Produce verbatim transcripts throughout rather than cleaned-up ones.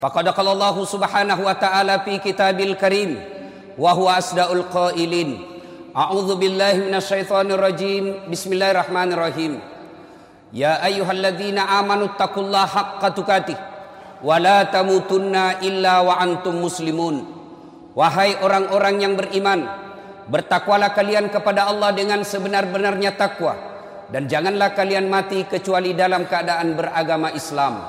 Faqad qala Allah subhanahu wa ta'ala fi kitabil karim wa huwa asdaqul qailin. A'udzu billahi minasyaitonir rajim. Bismillahirrahmanirrahim. Ya ayyuhalladzina amanu taqullaha haqqa tuqatih wa la tamutunna illa wa antum muslimun. Wahai orang-orang yang beriman, bertakwalah kalian kepada Allah dengan sebenar-benarnya takwa, dan janganlah kalian mati kecuali dalam keadaan beragama Islam.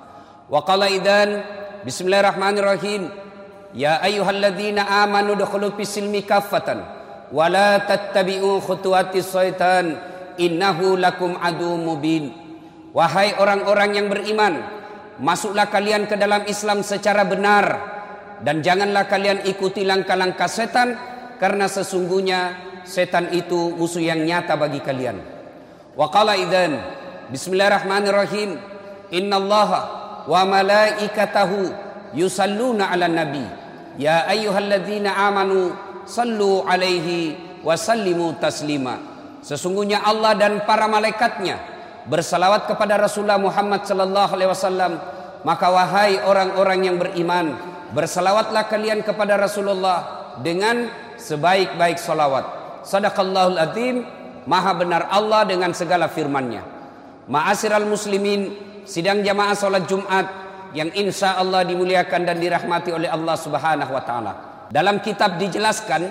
Wa qala idzan bismillahirrahmanirrahim. Ya ayyuhalladzina amanu dukhulu fis-silmi kaffatan wa la tattabi'u khutuwatis syaitan innahu lakum aduwwum mubin. Wahai orang-orang yang beriman, masuklah kalian ke dalam Islam secara benar, dan janganlah kalian ikuti langkah-langkah setan, karena sesungguhnya setan itu musuh yang nyata bagi kalian. Wa qala idzan bismillahirrahmanirrahim. Innallaha wa malaikatahu yusalluna 'alan nabi ya ayyuhalladzina amanu sallu 'alaihi wa sallimu taslima. Sesungguhnya Allah dan para malaikatnya bersalawat kepada Rasulullah Muhammad sallallahu alaihi wasallam, maka wahai orang-orang yang beriman, bersalawatlah kalian kepada Rasulullah dengan sebaik-baik salawat. Sadaqallahul azim. Maha benar Allah dengan segala firman-Nya. Ma'asyiral muslimin, sidang jamaah salat Jumat yang insya Allah dimuliakan dan dirahmati oleh Allah Subhanahu wa taala. Dalam kitab dijelaskan,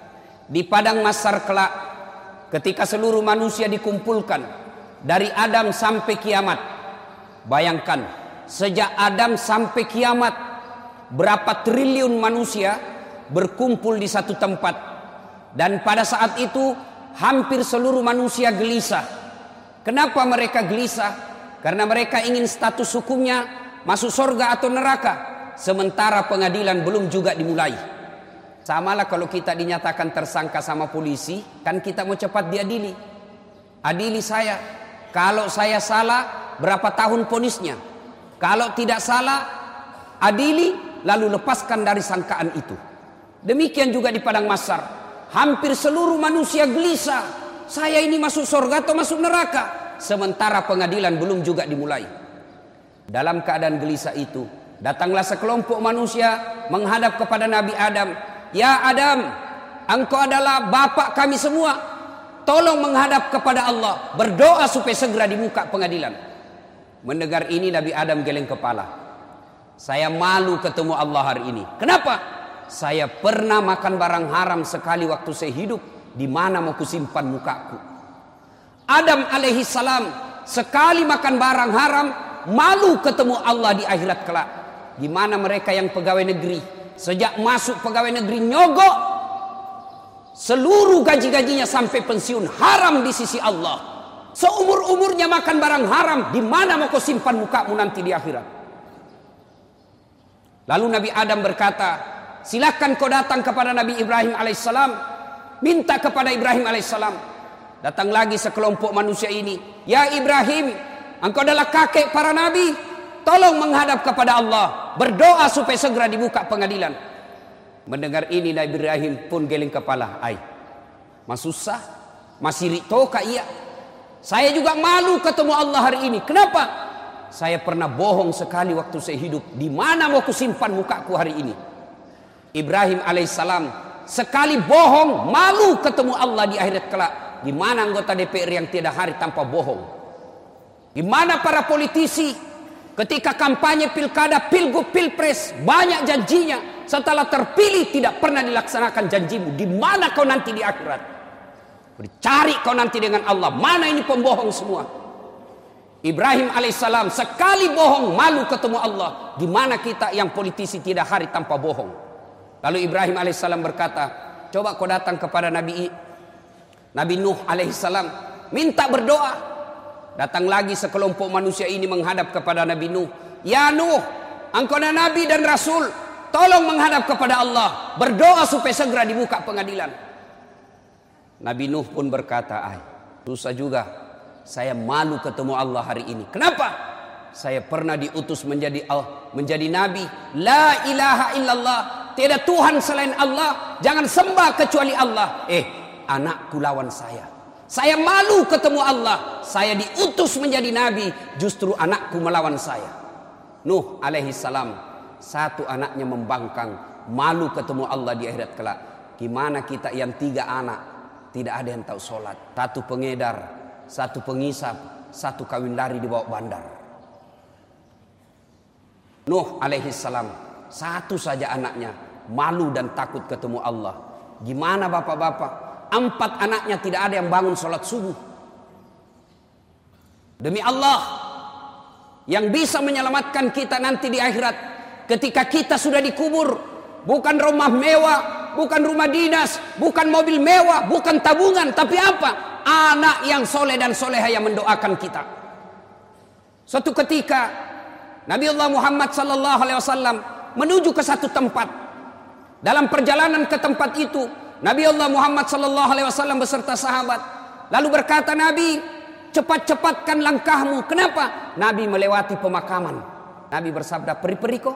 di padang mahsyar kelak ketika seluruh manusia dikumpulkan dari Adam sampai kiamat. Bayangkan, sejak Adam sampai kiamat berapa triliun manusia berkumpul di satu tempat, dan pada saat itu hampir seluruh manusia gelisah. Kenapa mereka gelisah? Karena mereka ingin status hukumnya masuk surga atau neraka, sementara pengadilan belum juga dimulai. Samalah kalau kita dinyatakan tersangka sama polisi, kan kita mau cepat diadili. Adili saya. Kalau saya salah, berapa tahun vonisnya? Kalau tidak salah, adili lalu lepaskan dari sangkaan itu. Demikian juga di padang mahsyar. Hampir seluruh manusia gelisah. Saya ini masuk surga atau masuk neraka? Sementara pengadilan belum juga dimulai. Dalam keadaan gelisah itu, datanglah sekelompok manusia menghadap kepada Nabi Adam. Ya Adam, engkau adalah bapak kami semua. Tolong menghadap kepada Allah, berdoa supaya segera dibuka pengadilan. Mendengar ini Nabi Adam geleng kepala. Saya malu ketemu Allah hari ini. Kenapa? Saya pernah makan barang haram sekali waktu saya hidup. Di mana mau kusimpan mukaku? Adam alaihi salam sekali makan barang haram, malu ketemu Allah di akhirat kelak. Di mana mereka yang pegawai negeri, sejak masuk pegawai negeri nyogok, seluruh gaji-gajinya sampai pensiun haram di sisi Allah. Seumur-umurnya makan barang haram, di mana mau kau simpan mukamu nanti di akhirat? Lalu Nabi Adam berkata, silakan kau datang kepada Nabi Ibrahim alaihissalam, minta kepada Ibrahim alaihissalam. Datang lagi sekelompok manusia ini. Ya Ibrahim, engkau adalah kakek para nabi. Tolong menghadap kepada Allah, berdoa supaya segera dibuka pengadilan. Mendengar ini Nabi Ibrahim pun geleng kepala. Ai, mas susah, masih ritoka iya. Saya juga malu ketemu Allah hari ini. Kenapa? Saya pernah bohong sekali waktu saya hidup. Di mana mau kusimpan mukaku hari ini? Ibrahim alaihissalam sekali bohong, malu ketemu Allah di akhirat kelak. Di mana anggota D P R yang tiada hari tanpa bohong? Di mana para politisi ketika kampanye pilkada, pilgub, pilpres banyak janjinya, setelah terpilih tidak pernah dilaksanakan janjimu? Di mana kau nanti di akhirat? Cari kau nanti dengan Allah. Mana ini pembohong semua? Ibrahim alaihissalam sekali bohong, malu ketemu Allah. Di mana kita yang politisi tidak hari tanpa bohong? Lalu Ibrahim alaihissalam berkata, coba kau datang kepada Nabi Nabi Nuh alaihissalam, minta berdoa. Datang lagi sekelompok manusia ini menghadap kepada Nabi Nuh. Ya Nuh, engkau adalah Nabi dan Rasul, tolong menghadap kepada Allah, berdoa supaya segera dibuka pengadilan. Nabi Nuh pun berkata, ay, susah juga, saya malu ketemu Allah hari ini. Kenapa? Saya pernah diutus menjadi Allah, menjadi Nabi. La ilaha illallah, tiada Tuhan selain Allah, jangan sembah kecuali Allah. Eh, anakku lawan saya. Saya malu ketemu Allah. Saya diutus menjadi nabi, justru anakku melawan saya. Nuh alaihi salam Satu anaknya membangkang, malu ketemu Allah di akhirat kelak. Gimana kita yang tiga anak, tidak ada yang tahu sholat. Satu pengedar, satu pengisap, satu kawin lari di bawah bandar. Nuh alaihi salam, satu saja anaknya, malu dan takut ketemu Allah. Gimana bapak-bapak? Empat anaknya tidak ada yang bangun sholat subuh. Demi Allah, yang bisa menyelamatkan kita nanti di akhirat, ketika kita sudah dikubur, bukan rumah mewah, bukan rumah dinas, bukan mobil mewah, bukan tabungan, tapi apa? Anak yang soleh dan soleha yang mendoakan kita. Suatu ketika Nabi Allah Muhammad sallallahu alaihi wasallam menuju ke satu tempat. Dalam perjalanan ke tempat itu, Nabi Allah Muhammad sallallahu alaihi wasallam beserta sahabat lalu berkata, Nabi, cepat-cepatkan langkahmu. Kenapa? Nabi melewati pemakaman. Nabi bersabda, peri-peri kok.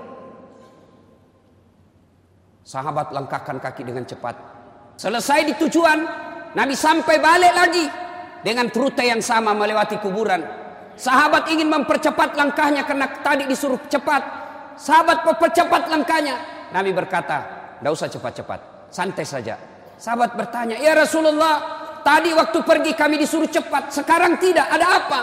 Sahabat langkahkan kaki dengan cepat. Selesai di tujuan, Nabi sampai balik lagi dengan rute yang sama melewati kuburan. Sahabat ingin mempercepat langkahnya karena tadi disuruh cepat. Sahabat mempercepat langkahnya. Nabi berkata, tidak usah cepat-cepat, santai saja. Sahabat bertanya, ya Rasulullah, tadi waktu pergi kami disuruh cepat, sekarang tidak, ada apa?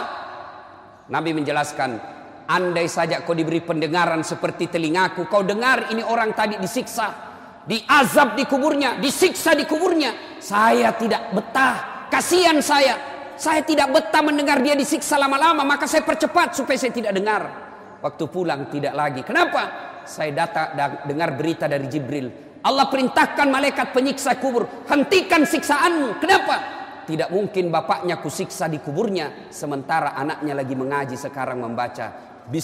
Nabi menjelaskan, andai saja kau diberi pendengaran seperti telingaku, kau dengar ini orang tadi disiksa, diazab di kuburnya, disiksa di kuburnya. Saya tidak betah, kasihan saya. Saya tidak betah mendengar dia disiksa lama-lama, maka saya percepat supaya saya tidak dengar. Waktu pulang tidak lagi. Kenapa? Saya data dengar berita dari Jibril. Allah perintahkan malaikat penyiksa kubur, hentikan siksaanmu. Kenapa? Tidak mungkin bapaknya kusiksa di kuburnya, sementara anaknya lagi mengaji sekarang membaca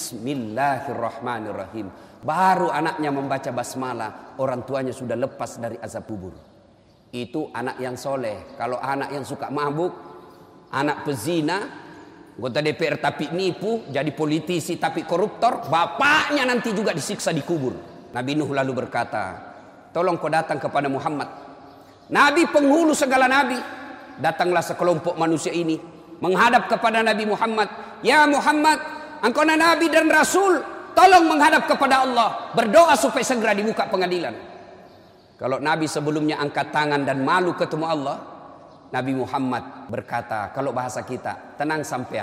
Bismillahirrahmanirrahim. Baru anaknya membaca basmalah, orang tuanya sudah lepas dari azab kubur. Itu anak yang soleh. Kalau anak yang suka mabuk, anak pezina, anggota D P R tapi nipu, jadi politisi tapi koruptor, bapaknya nanti juga disiksa di kubur. Nabi Nuh lalu berkata, tolong kau datang kepada Muhammad, Nabi penghulu segala nabi. Datanglah sekelompok manusia ini menghadap kepada Nabi Muhammad. Ya Muhammad, engkau nabi dan rasul, tolong menghadap kepada Allah, berdoa supaya segera dibuka pengadilan. Kalau Nabi sebelumnya angkat tangan dan malu ketemu Allah, Nabi Muhammad berkata, kalau bahasa kita, tenang sampean,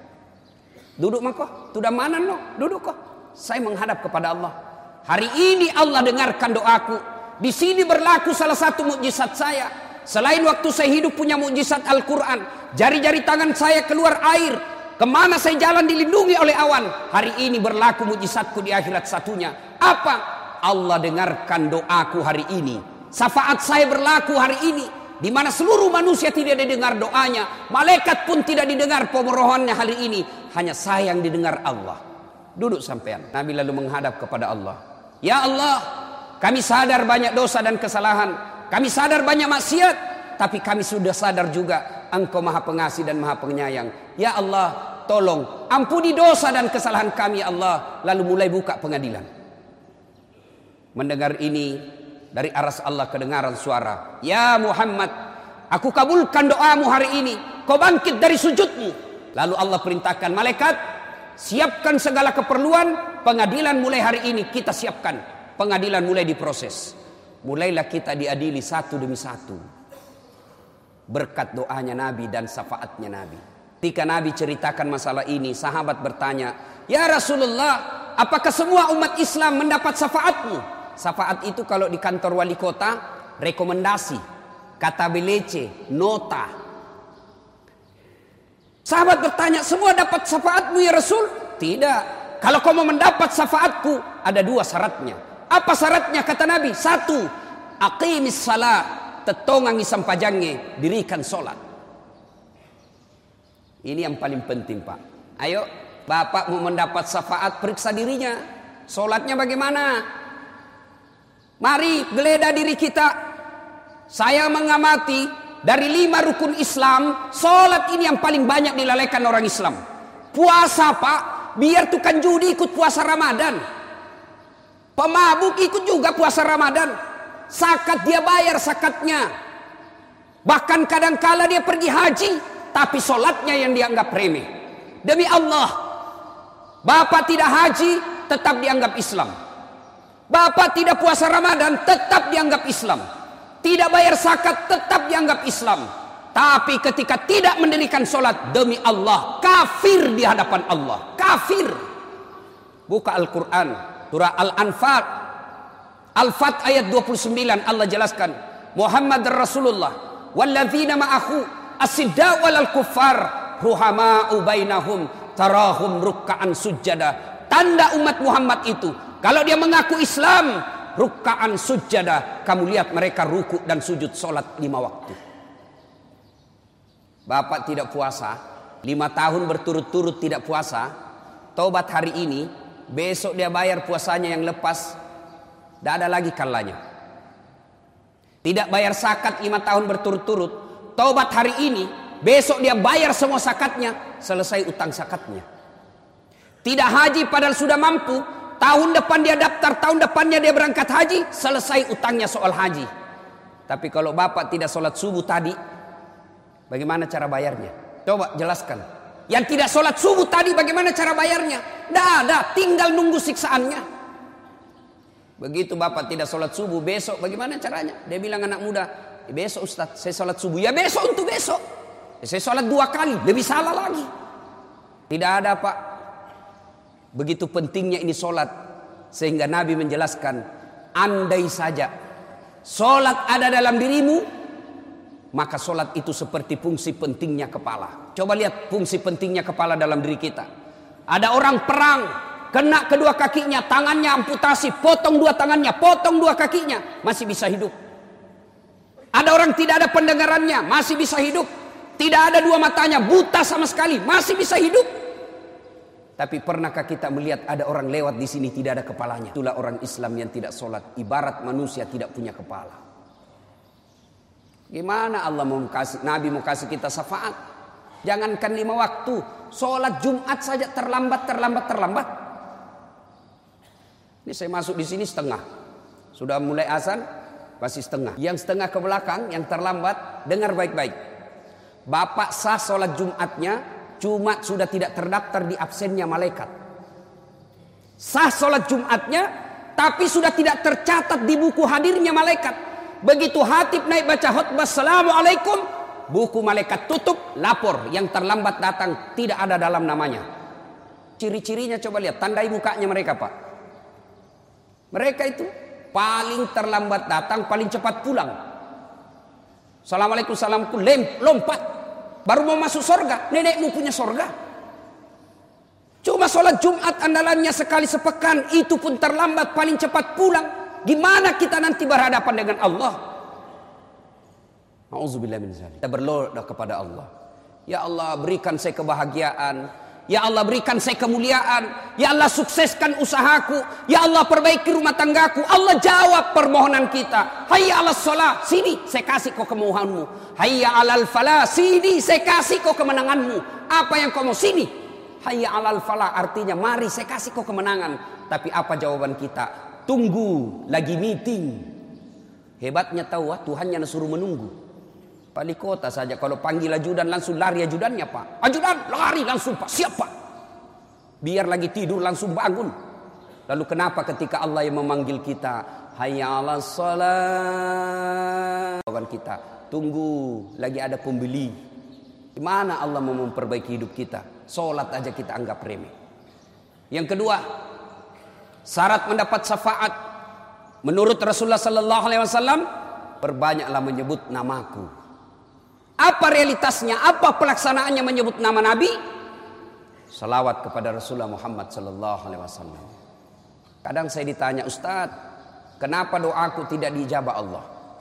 duduk mako, tudah mana no, duduk kok, saya menghadap kepada Allah. Hari ini Allah dengarkan doaku. Di sini berlaku salah satu mukjizat saya. Selain waktu saya hidup punya mukjizat Al-Quran, jari-jari tangan saya keluar air, kemana saya jalan dilindungi oleh awan. Hari ini berlaku mukjizatku di akhirat satunya. Apa? Allah dengarkan doaku hari ini. Syafaat saya berlaku hari ini, di mana seluruh manusia tidak didengar doanya, malaikat pun tidak didengar pemohonannya hari ini, hanya saya yang didengar Allah. Duduk sampean. Nabi lalu menghadap kepada Allah. Ya Allah, kami sadar banyak dosa dan kesalahan, kami sadar banyak maksiat, tapi kami sudah sadar juga Engkau Maha Pengasih dan Maha Penyayang. Ya Allah, tolong ampuni dosa dan kesalahan kami ya Allah. Lalu mulai buka pengadilan. Mendengar ini, dari aras Allah kedengaran suara, ya Muhammad, aku kabulkan doamu hari ini, kau bangkit dari sujudmu. Lalu Allah perintahkan malaikat, siapkan segala keperluan, pengadilan mulai hari ini kita siapkan. Pengadilan mulai diproses. Mulailah kita diadili satu demi satu, berkat doanya Nabi dan syafaatnya Nabi. Ketika Nabi ceritakan masalah ini, sahabat bertanya, ya Rasulullah, apakah semua umat Islam mendapat syafaatmu? Syafaat itu kalau di kantor wali kota, rekomendasi, kata belece, nota. Sahabat bertanya, semua dapat syafaatmu ya Rasul? Tidak. Kalau kau mau mendapat syafaatku, ada dua syaratnya. Apa syaratnya? Kata Nabi, satu, aqimis salat, tetongangi sampajange, dirikan solat. Ini yang paling penting Pak. Ayo, Bapak mau mendapat syafaat, periksa dirinya. Solatnya bagaimana? Mari geledah diri kita. Saya mengamati dari lima rukun Islam, solat ini yang paling banyak dilalaikan orang Islam. Puasa Pak, biar tukang judi ikut puasa Ramadan, pemabuk ikut juga puasa Ramadan, zakat dia bayar zakatnya. Bahkan kadangkala dia pergi haji, tapi solatnya yang dianggap remeh. Demi Allah, Bapak tidak haji tetap dianggap Islam. Bapak tidak puasa Ramadan, tetap dianggap Islam. Tidak bayar zakat, tetap dianggap Islam. Tapi ketika tidak mendirikan sholat, demi Allah, kafir di hadapan Allah. Kafir. Buka Al-Quran, surah Al-Anfal, Al-Fat ayat dua puluh sembilan, Allah jelaskan, Muhammad Rasulullah, walladzina ma'ahu asidda walal kuffar, ruhama'u bainahum, tarahum rukka'an sujjada. Tanda umat Muhammad itu, kalau dia mengaku Islam, rukka'an sujjada, kamu lihat mereka ruku dan sujud sholat lima waktu. Bapak tidak puasa, lima tahun berturut-turut tidak puasa, taubat hari ini, besok dia bayar puasanya yang lepas, tidak ada lagi kalanya. Tidak bayar zakat lima tahun berturut-turut, taubat hari ini, besok dia bayar semua zakatnya, selesai utang zakatnya. Tidak haji padahal sudah mampu, tahun depan dia daftar, tahun depannya dia berangkat haji, selesai utangnya soal haji. Tapi kalau bapak tidak sholat subuh tadi, bagaimana cara bayarnya? Coba jelaskan. Yang tidak sholat subuh tadi bagaimana cara bayarnya? Tidak ada, tinggal nunggu siksaannya. Begitu bapak tidak sholat subuh, besok bagaimana caranya? Dia bilang anak muda, eh, besok Ustaz saya sholat subuh. Ya besok untuk besok. Eh, saya sholat dua kali, lebih salah lagi. Tidak ada Pak. Begitu pentingnya ini sholat, sehingga Nabi menjelaskan, andai saja sholat ada dalam dirimu, maka sholat itu seperti fungsi pentingnya kepala. Coba lihat fungsi pentingnya kepala dalam diri kita. Ada orang perang, kena kedua kakinya, tangannya amputasi, potong dua tangannya, potong dua kakinya, masih bisa hidup. Ada orang tidak ada pendengarannya, masih bisa hidup. Tidak ada dua matanya, buta sama sekali, masih bisa hidup. Tapi pernahkah kita melihat ada orang lewat di sini tidak ada kepalanya? Itulah orang Islam yang tidak sholat, ibarat manusia tidak punya kepala. Gimana Allah mau kasih, Nabi mau kasih kita syafaat? Jangankan lima waktu, sholat Jumat saja terlambat, terlambat, terlambat. Ini saya masuk di sini setengah, sudah mulai azan masih setengah. Yang setengah ke belakang, yang terlambat, dengar baik-baik. Bapak sah sholat Jumatnya, cuma sudah tidak terdaftar di absennya malaikat. Sah sholat Jumatnya, tapi sudah tidak tercatat di buku hadirnya malaikat. Begitu hatib naik baca khutbah assalamualaikum, buku malaikat tutup, lapor yang terlambat datang tidak ada dalam namanya. Ciri-cirinya coba lihat, tandai mukanya mereka Pak. Mereka itu paling terlambat datang, paling cepat pulang. Assalamualaikum, assalamualaikum, lompat. Baru mau masuk sorga, nenekmu punya sorga. Cuma sholat Jumat andalannya sekali sepekan, itu pun terlambat, paling cepat pulang. Gimana kita nanti berhadapan dengan Allah? Auzubillah min dzalik. Kita berdoa kepada Allah. Ya Allah, berikan saya kebahagiaan. Ya Allah, berikan saya kemuliaan. Ya Allah, sukseskan usahaku. Ya Allah, perbaiki rumah tanggaku. Allah jawab permohonan kita. Hayya 'alas shalah, sini saya kasih kau kemohonanmu. Hayya 'alal falah, sini saya kasih kau kemenanganmu. Apa yang kau mau, sini. Hayya 'alal falah artinya mari saya kasih kau kemenangan. Tapi apa jawaban kita? Tunggu, lagi meeting. Hebatnya tahu, Tuhannya suruh menunggu. Wali kota saja kalau panggil ajudan langsung lari ajudannya Pak. Ajudan lari langsung Pak, siap Pak. Biar lagi tidur langsung bangun. Lalu kenapa ketika Allah yang memanggil kita, hayya 'alas shalah, jawaban kita, tunggu, lagi ada pembeli. Gimana Allah mau memperbaiki hidup kita? Sholat aja kita anggap remeh. Yang kedua, syarat mendapat syafaat menurut Rasulullah sallallahu alaihi wasallam, perbanyaklah menyebut namaku. Apa realitasnya? Apa pelaksanaannya menyebut nama Nabi? Salawat kepada Rasulullah Muhammad sallallahu alaihi wasallam. Kadang saya ditanya, Ustaz, kenapa doaku tidak dijabah Allah?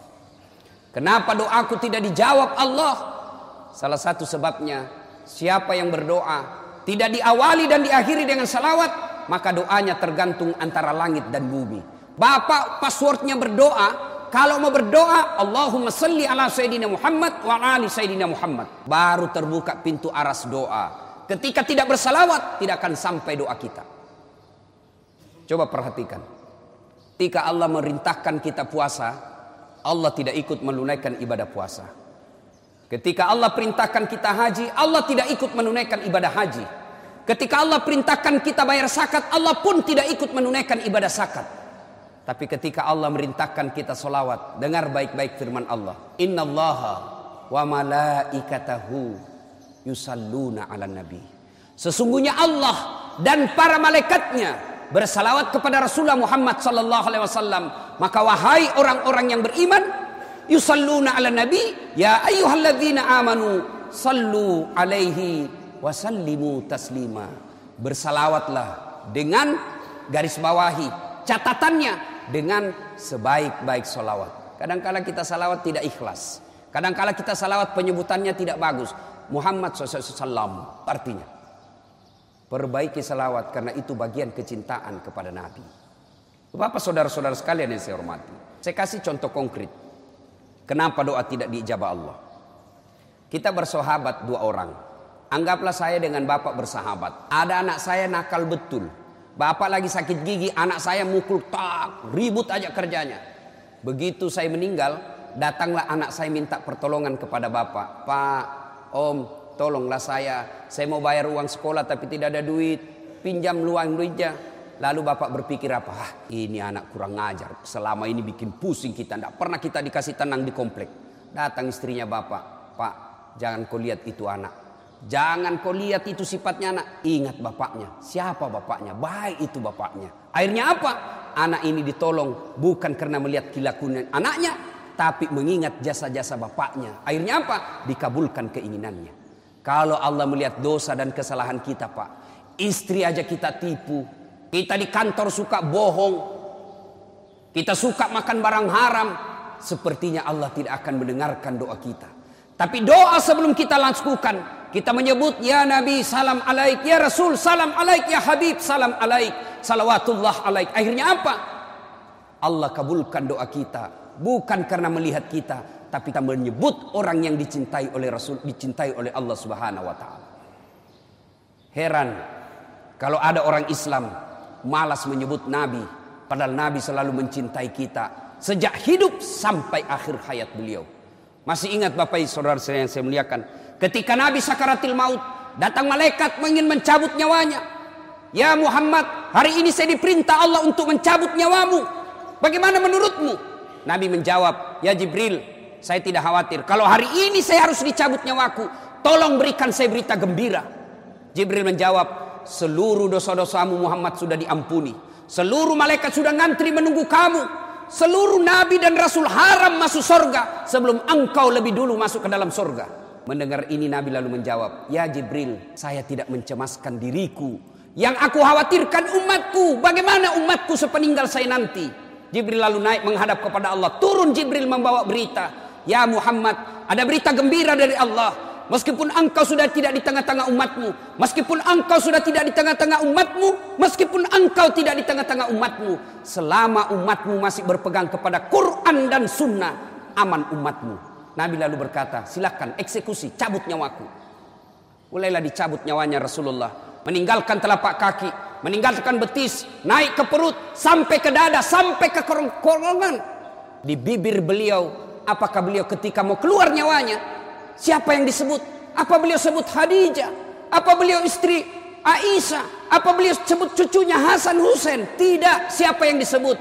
Kenapa doaku tidak dijawab Allah? Salah satu sebabnya, siapa yang berdoa tidak diawali dan diakhiri dengan salawat, maka doanya tergantung antara langit dan bumi. Bapak passwordnya berdoa, kalau mau berdoa, Allahumma salli ala Sayyidina Muhammad wa ala ali Sayyidina Muhammad, baru terbuka pintu aras doa. Ketika tidak bersalawat, tidak akan sampai doa kita. Coba perhatikan. Ketika Allah merintahkan kita puasa, Allah tidak ikut menunaikan ibadah puasa. Ketika Allah perintahkan kita haji, Allah tidak ikut menunaikan ibadah haji. Ketika Allah perintahkan kita bayar zakat, Allah pun tidak ikut menunaikan ibadah zakat. Tapi ketika Allah merintahkan kita solawat, dengar baik-baik firman Allah. Innallaha wa malaikatahu yusalluna ala nabi. Sesungguhnya Allah dan para malaikatnya bersalawat kepada Rasulullah Muhammad sallallahu alaihi wasallam. Maka wahai orang-orang yang beriman, yusalluna ala nabi, ya ayyuhalladzina amanu sallu alaihi wa sallimu taslima. Bersalawatlah dengan garis bawahi catatannya dengan sebaik-baik salawat. Kadangkala kita salawat tidak ikhlas. Kadangkala kita salawat penyebutannya tidak bagus. Muhammad shallallahu alaihi wasallam artinya. Perbaiki salawat karena itu bagian kecintaan kepada Nabi. Bapak saudara-saudara sekalian yang saya hormati. Saya kasih contoh konkret. Kenapa doa tidak diijabah Allah? Kita bersahabat dua orang. Anggaplah saya dengan bapak bersahabat. Ada anak saya nakal betul. Bapak lagi sakit gigi, anak saya mukul tak, ribut aja kerjanya. Begitu saya meninggal, datanglah anak saya minta pertolongan kepada bapak. Pak, om, tolonglah saya. Saya mau bayar uang sekolah tapi tidak ada duit. Pinjam luang duitnya. Lalu bapak berpikir apa? Ah, ini anak kurang ngajar. Selama ini bikin pusing kita. Tidak pernah kita dikasih tenang di komplek. Datang istrinya bapak. Pak, jangan kau lihat itu anak. Jangan kau lihat itu sifatnya anak. Ingat bapaknya. Siapa bapaknya? Baik itu bapaknya. Akhirnya apa? Anak ini ditolong bukan karena melihat kelakuan anaknya, tapi mengingat jasa-jasa bapaknya. Akhirnya apa? Dikabulkan keinginannya. Kalau Allah melihat dosa dan kesalahan kita, Pak, istri aja kita tipu. Kita di kantor suka bohong. Kita suka makan barang haram. Sepertinya Allah tidak akan mendengarkan doa kita. Tapi doa sebelum kita lakukan, kita menyebut ya Nabi salam alaik, ya Rasul salam alaik, ya Habib salam alaik, salawatullah alaik. Akhirnya apa? Allah kabulkan doa kita. Bukan karena melihat kita, tapi kita menyebut orang yang dicintai oleh Rasul, dicintai oleh Allah Subhanahu wa taala. Heran kalau ada orang Islam malas menyebut Nabi, padahal Nabi selalu mencintai kita sejak hidup sampai akhir hayat beliau. Masih ingat Bapak Ibu saudara saya yang saya muliakan, ketika Nabi sakaratil maut, datang malaikat ingin mencabut nyawanya. Ya Muhammad, hari ini saya diperintah Allah untuk mencabut nyawamu. Bagaimana menurutmu? Nabi menjawab, ya Jibril, saya tidak khawatir. Kalau hari ini saya harus dicabut nyawaku, tolong berikan saya berita gembira. Jibril menjawab, seluruh dosa-dosamu Muhammad sudah diampuni. Seluruh malaikat sudah ngantri menunggu kamu. Seluruh nabi dan rasul haram masuk surga sebelum engkau lebih dulu masuk ke dalam surga. Mendengar ini Nabi lalu menjawab, ya Jibril, saya tidak mencemaskan diriku. Yang aku khawatirkan umatku. Bagaimana umatku sepeninggal saya nanti? Jibril lalu naik menghadap kepada Allah. Turun Jibril membawa berita. Ya Muhammad, ada berita gembira dari Allah. Meskipun engkau sudah tidak di tengah-tengah umatmu, meskipun engkau sudah tidak di tengah-tengah umatmu, meskipun engkau tidak di tengah-tengah umatmu, selama umatmu masih berpegang kepada Quran dan Sunnah, aman umatmu. Nabi lalu berkata, silakan eksekusi, cabut nyawaku. Mulailah dicabut nyawanya Rasulullah. Meninggalkan telapak kaki, meninggalkan betis, naik ke perut, sampai ke dada, sampai ke kerongkongan. Di bibir beliau, apakah beliau ketika mau keluar nyawanya, siapa yang disebut? Apa beliau sebut Khadijah? Apa beliau istri Aisyah? Apa beliau sebut cucunya Hasan Husain? Tidak. Siapa yang disebut?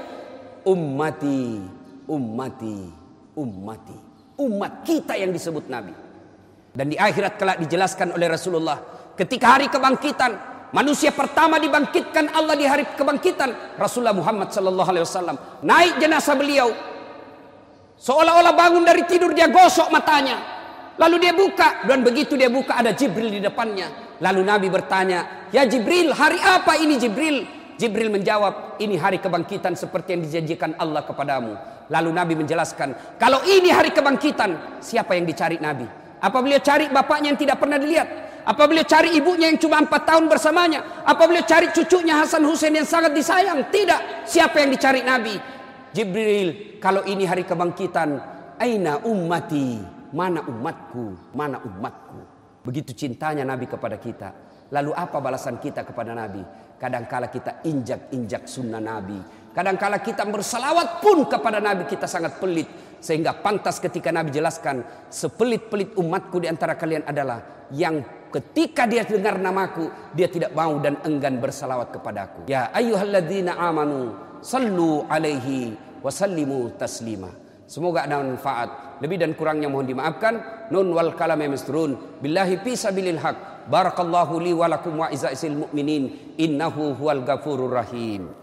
Ummati, ummati, ummati. Umat kita yang disebut Nabi. Dan di akhirat kelak dijelaskan oleh Rasulullah, ketika hari kebangkitan, manusia pertama dibangkitkan Allah di hari kebangkitan, Rasulullah Muhammad sallallahu alaihi wasallam. Naik jenazah beliau. Seolah-olah bangun dari tidur dia gosok matanya. Lalu dia buka, dan begitu dia buka ada Jibril di depannya. Lalu Nabi bertanya, ya Jibril, hari apa ini Jibril? Jibril menjawab, ini hari kebangkitan seperti yang dijanjikan Allah kepadamu. Lalu Nabi menjelaskan, kalau ini hari kebangkitan, siapa yang dicari Nabi? Apa beliau cari bapaknya yang tidak pernah dilihat? Apa beliau cari ibunya yang cuma empat tahun bersamanya? Apa beliau cari cucunya Hasan Husain yang sangat disayang? Tidak. Siapa yang dicari Nabi? Jibril, kalau ini hari kebangkitan, aina ummati? Mana umatku, mana umatku. Begitu cintanya Nabi kepada kita. Lalu apa balasan kita kepada Nabi? Kadangkala kita injak-injak sunnah Nabi. Kadangkala kita bersalawat pun kepada Nabi kita sangat pelit. Sehingga pantas ketika Nabi jelaskan, sepelit-pelit umatku di antara kalian adalah yang ketika dia dengar namaku, dia tidak mau dan enggan bersalawat kepadaku. Ya ayyuhalladzina amanu sallu alaihi wa sallimu taslima. Semoga ada manfaat. Lebih dan kurangnya mohon dimaafkan. Nun wal kalam masturun. Billahi fi sabilil haq. Barakallahu li wa lakum wa izaisil mu'minin. Innahu huwal ghafurur rahim.